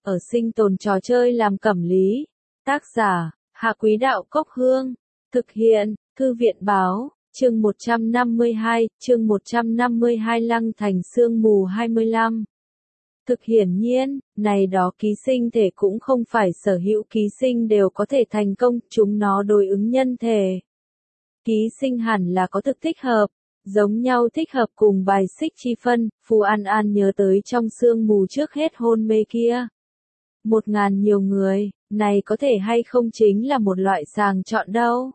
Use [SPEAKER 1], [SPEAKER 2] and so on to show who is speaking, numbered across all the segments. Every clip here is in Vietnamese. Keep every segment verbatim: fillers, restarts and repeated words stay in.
[SPEAKER 1] ở sinh tồn trò chơi làm cẩm lý. Tác giả, Hạ Quý Đạo Cốc Hương. Thực hiện, Thư viện Báo, chương một trăm năm mươi hai, chương một trăm năm mươi hai Lăng Thành Sương Mù hai mươi lăm. Thực hiển nhiên, này đó ký sinh thể cũng không phải sở hữu ký sinh đều có thể thành công, chúng nó đối ứng nhân thể. Ký sinh hẳn là có thực thích hợp, giống nhau thích hợp cùng bài xích chi phân, Phù An An nhớ tới trong sương mù trước hết hôn mê kia. Một ngàn nhiều người, này có thể hay không chính là một loại sàng chọn đâu.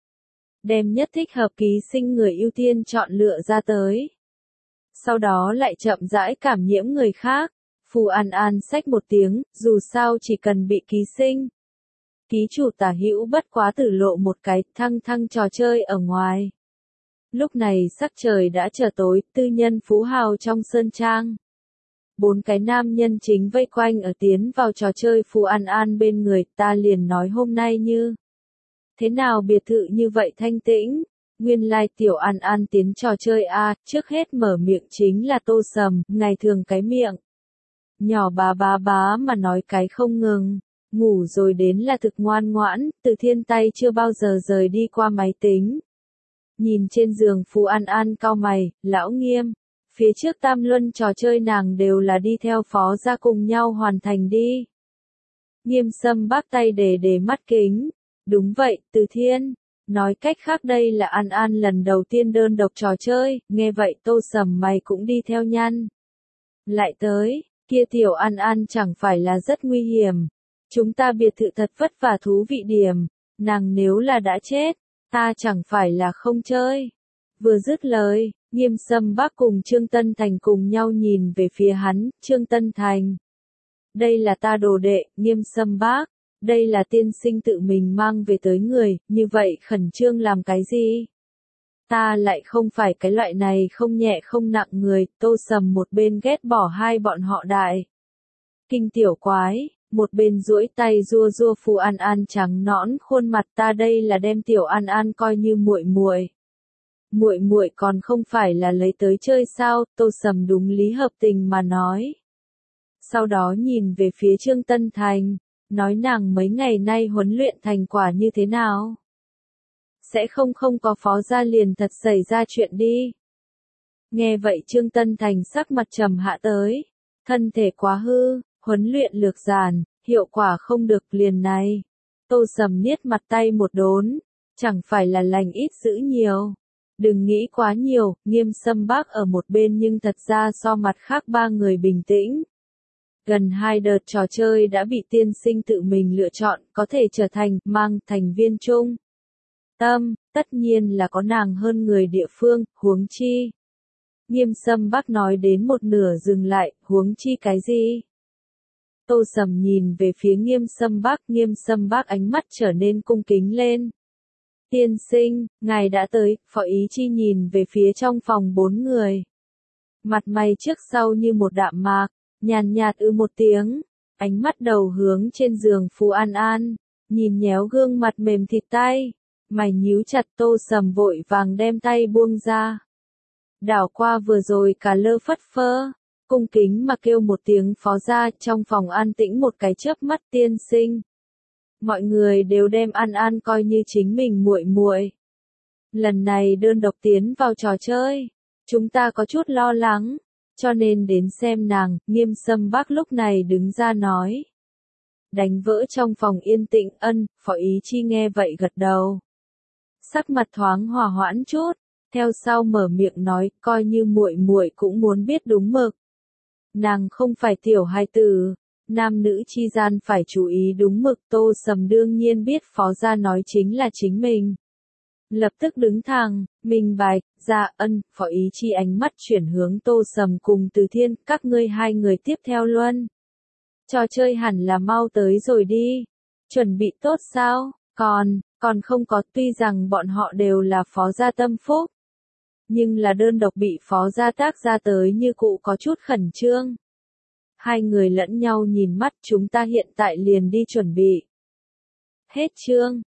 [SPEAKER 1] Đem nhất thích hợp ký sinh người ưu tiên chọn lựa ra tới. Sau đó lại chậm rãi cảm nhiễm người khác. Phù An An xách một tiếng, dù sao chỉ cần bị ký sinh. Ký chủ tả hữu bất quá tử lộ một cái thăng thăng trò chơi ở ngoài. Lúc này sắc trời đã trở tối, tư nhân phú hào trong sơn trang. Bốn cái nam nhân chính vây quanh ở tiến vào trò chơi Phù An An bên người, ta liền nói hôm nay như. Thế nào biệt thự như vậy thanh tĩnh? Nguyên lai tiểu An An tiến trò chơi a, trước hết mở miệng chính là Tô Sầm, ngày thường cái miệng. Nhỏ bá bá bá mà nói cái không ngừng, ngủ rồi đến là thực ngoan ngoãn, Từ Thiên tay chưa bao giờ rời đi qua máy tính. Nhìn trên giường Phù An An cau mày, lão Nghiêm, phía trước tam luân trò chơi nàng đều là đi theo phó ra cùng nhau hoàn thành đi. Nghiêm Sâm bác tay để để mắt kính, đúng vậy, Từ Thiên, nói cách khác đây là An An lần đầu tiên đơn độc trò chơi, nghe vậy Tô Sầm mày cũng đi theo nhăn. Lại tới. Kia tiểu An An chẳng phải là rất nguy hiểm. Chúng ta biệt thự thật vất vả thú vị điểm. Nàng nếu là đã chết, ta chẳng phải là không chơi. Vừa dứt lời, Nghiêm Sâm bác cùng Trương Tân Thành cùng nhau nhìn về phía hắn, Trương Tân Thành. Đây là ta đồ đệ, Nghiêm Sâm bác. Đây là tiên sinh tự mình mang về tới người, như vậy khẩn trương làm cái gì? Ta lại không phải cái loại này không nhẹ không nặng người, Tô Sầm một bên ghét bỏ hai bọn họ đại. Kinh tiểu quái, một bên duỗi tay rua rua Phù An An trắng nõn khuôn mặt, ta đây là đem tiểu An An coi như muội muội. Muội muội còn không phải là lấy tới chơi sao? Tô Sầm đúng lý hợp tình mà nói. Sau đó nhìn về phía Trương Tân Thành, nói nàng mấy ngày nay huấn luyện thành quả như thế nào? Sẽ không không có phó gia liền thật xảy ra chuyện đi. Nghe vậy Trương Tân Thành sắc mặt trầm hạ tới. Thân thể quá hư, huấn luyện lược giản, hiệu quả không được liền này. Tô Sầm niết mặt tay một đốn. Chẳng phải là lành ít giữ nhiều. Đừng nghĩ quá nhiều, Nghiêm Sâm bác ở một bên nhưng thật ra so mặt khác ba người bình tĩnh. Gần hai đợt trò chơi đã bị tiên sinh tự mình lựa chọn, có thể trở thành mang thành viên chung. Tâm, tất nhiên là có nàng hơn người địa phương, huống chi. Nghiêm Sâm bác nói đến một nửa dừng lại, huống chi cái gì? Tô Sầm nhìn về phía Nghiêm Sâm bác, Nghiêm Sâm bác ánh mắt trở nên cung kính lên. Tiên sinh, ngài đã tới, Phó Ý Chi nhìn về phía trong phòng bốn người. Mặt mày trước sau như một đạm mạc, nhàn nhạt ư một tiếng, ánh mắt đầu hướng trên giường Phù An An, nhìn nhéo gương mặt mềm thịt tay. Mày nhíu chặt, Tô Sầm vội vàng đem tay buông ra. Đảo qua vừa rồi cả lơ phất phơ, cung kính mà kêu một tiếng phó ra, trong phòng an tĩnh một cái chớp mắt. Tiên sinh. Mọi người đều đem An An coi như chính mình muội muội. Lần này đơn độc tiến vào trò chơi, chúng ta có chút lo lắng, cho nên đến xem nàng. Nghiêm Sâm bác lúc này đứng ra nói. Đánh vỡ trong phòng yên tĩnh. Ân, Phó Ý Chi nghe vậy gật đầu. Sắc mặt thoáng hòa hoãn chút, theo sau mở miệng nói, coi như muội muội cũng muốn biết đúng mực. Nàng không phải tiểu hài tử, nam nữ chi gian phải chú ý đúng mực. Tô Sầm đương nhiên biết phó gia nói chính là chính mình. Lập tức đứng thẳng, minh bạch, dạ ân, Phó Ý Chi ánh mắt chuyển hướng Tô Sầm cùng Từ Thiên, các ngươi hai người tiếp theo luôn. Trò chơi hẳn là mau tới rồi đi. Chuẩn bị tốt sao? Còn, còn không có, tuy rằng bọn họ đều là phó gia tâm phúc. Nhưng là đơn độc bị phó gia tác ra tới như cụ có chút khẩn trương. Hai người lẫn nhau nhìn mắt, chúng ta hiện tại liền đi chuẩn bị. Hết chương.